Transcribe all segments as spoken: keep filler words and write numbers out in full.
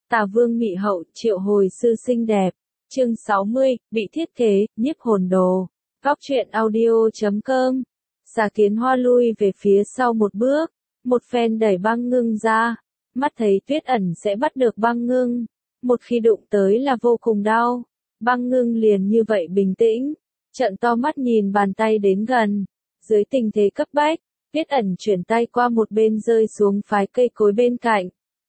Tà Vương Mị Hậu triệu hồi sư xinh đẹp. Chương sáu mươi, bị thiết kế, nhiếp hồn đồ. Góc truyện audio chấm com. Xà Kiến Hoa lui về phía sau một bước, một phen đẩy Băng Ngưng ra, mắt thấy Tuyết Ẩn sẽ bắt được Băng Ngưng, một khi đụng tới là vô cùng đau. Băng Ngưng liền như vậy bình tĩnh, trợn to mắt nhìn bàn tay đến gần. Dưới tình thế cấp bách, Tuyết Ẩn chuyển tay qua một bên rơi xuống phái cây cối bên cạnh.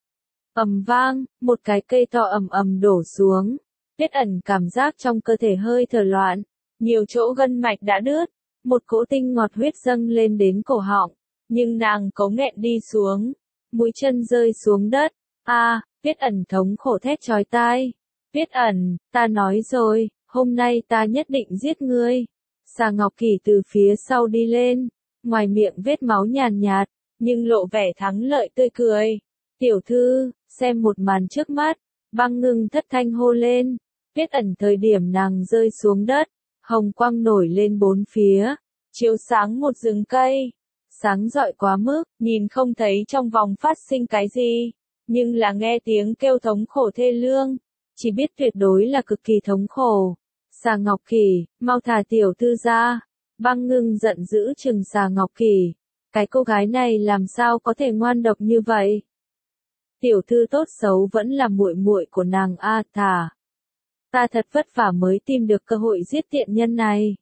Ầm vang, một cái cây to ầm ầm đổ xuống. Tuyết Ẩn cảm giác trong cơ thể hơi thở loạn, nhiều chỗ gân mạch đã đứt, một cỗ tinh ngọt huyết dâng lên đến cổ họng, nhưng nàng cố nghẹn đi xuống, mũi chân rơi xuống đất. A, à, Tuyết Ẩn thống khổ thét chói tai. Tuyết Ẩn, ta nói rồi, hôm nay ta nhất định giết ngươi. Xà Ngọc Kỳ từ phía sau đi lên, ngoài miệng vết máu nhàn nhạt, nhưng lộ vẻ thắng lợi tươi cười. Tiểu thư, xem một màn trước mắt, Băng Ngưng thất thanh hô lên. Tuyết Ẩn thời điểm nàng rơi xuống đất, hồng quang nổi lên bốn phía, chiếu sáng một rừng cây. Sáng rọi quá mức, nhìn không thấy trong vòng phát sinh cái gì, nhưng là nghe tiếng kêu thống khổ thê lương, chỉ biết tuyệt đối là cực kỳ thống khổ. Xà Ngọc Kỳ, mau thả tiểu thư ra. Băng Ngưng giận dữ trừng Xà Ngọc Kỳ, cái cô gái này làm sao có thể ngoan độc như vậy? Tiểu thư tốt xấu vẫn là muội muội của nàng a, thả. Ta thật vất vả mới tìm được cơ hội giết tiện nhân này.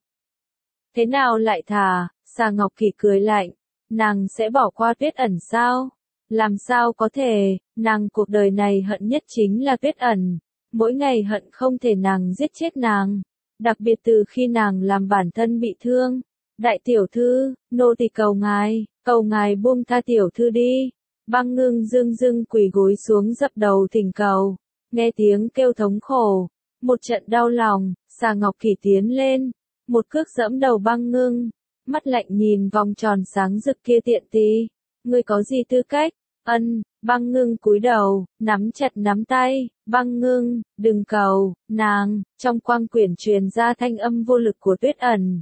Thế nào lại thả? Xà Ngọc Kỳ cười lạnh, nàng sẽ bỏ qua Tuyết Ẩn sao? Làm sao có thể, nàng cuộc đời này hận nhất chính là Tuyết Ẩn, mỗi ngày hận không thể nàng giết chết nàng, đặc biệt từ khi nàng làm bản thân bị thương. Đại tiểu thư, nô tỳ cầu ngài, cầu ngài buông tha tiểu thư đi. Băng Ngưng dưng dưng quỳ gối xuống dập đầu thỉnh cầu, nghe tiếng kêu thống khổ, một trận đau lòng. Xà Ngọc Kỳ tiến lên, một cước giẫm đầu Băng Ngưng, mắt lạnh nhìn vòng tròn sáng rực kia tiện tì, ngươi có gì tư cách? Ân, Băng Ngưng cúi đầu, nắm chặt nắm tay. Băng Ngưng, đừng cầu, nàng. Trong quang quyển truyền ra thanh âm vô lực của Tuyết Ẩn.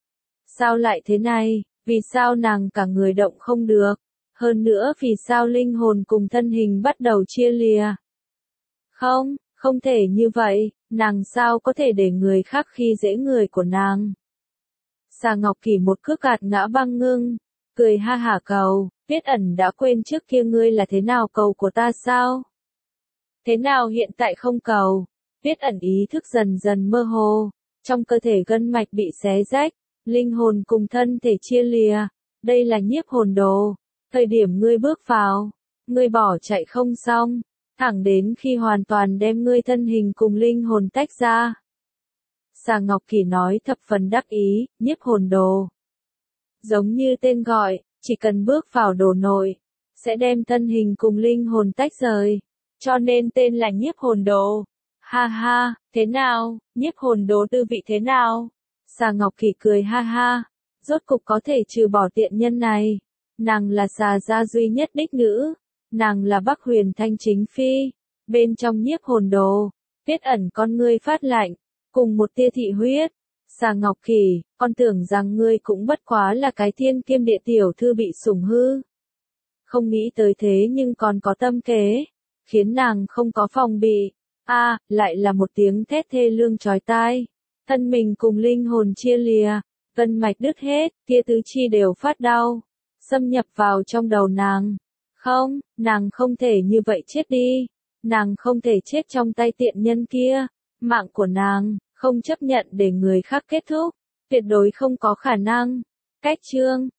Sao lại thế này, vì sao nàng cả người động không được? Hơn nữa vì sao linh hồn cùng thân hình bắt đầu chia lìa? Không, không thể như vậy, nàng sao có thể để người khác khi dễ người của nàng? Xà Ngọc Kỳ một cước gạt ngã Băng Ngưng, cười ha hả cầu, Tuyết Ẩn đã quên trước kia ngươi là thế nào cầu của ta sao? Thế nào hiện tại không cầu? Tuyết Ẩn ý thức dần dần mơ hồ, trong cơ thể gân mạch bị xé rách, linh hồn cùng thân thể chia lìa, đây là nhiếp hồn đồ. Thời điểm ngươi bước vào, ngươi bỏ chạy không xong, thẳng đến khi hoàn toàn đem ngươi thân hình cùng linh hồn tách ra. Xà Ngọc Kỳ nói thập phần đắc ý, nhiếp hồn đồ. Giống như tên gọi, chỉ cần bước vào đồ nội, sẽ đem thân hình cùng linh hồn tách rời, cho nên tên là nhiếp hồn đồ. Ha ha, thế nào, nhiếp hồn đồ tư vị thế nào? Xà Ngọc Kỳ cười ha ha, rốt cục có thể trừ bỏ tiện nhân này. Nàng là xà gia duy nhất đích nữ, nàng là Bắc Huyền Thanh chính phi. Bên trong nhiếp hồn đồ, Tuyết Ẩn con ngươi phát lạnh, cùng một tia thị huyết. Xà Ngọc Kỳ, con tưởng rằng ngươi cũng bất quá là cái thiên kiêm địa tiểu thư bị sủng hư. Không nghĩ tới thế nhưng còn có tâm kế, khiến nàng không có phòng bị. A, à, lại là một tiếng thét thê lương chói tai. Thân mình cùng linh hồn chia lìa, gân mạch đứt hết, kia tứ chi đều phát đau, xâm nhập vào trong đầu nàng. Không, nàng không thể như vậy chết đi. Nàng không thể chết trong tay tiện nhân kia. Mạng của nàng, không chấp nhận để người khác kết thúc. Tuyệt đối không có khả năng. Cách chương.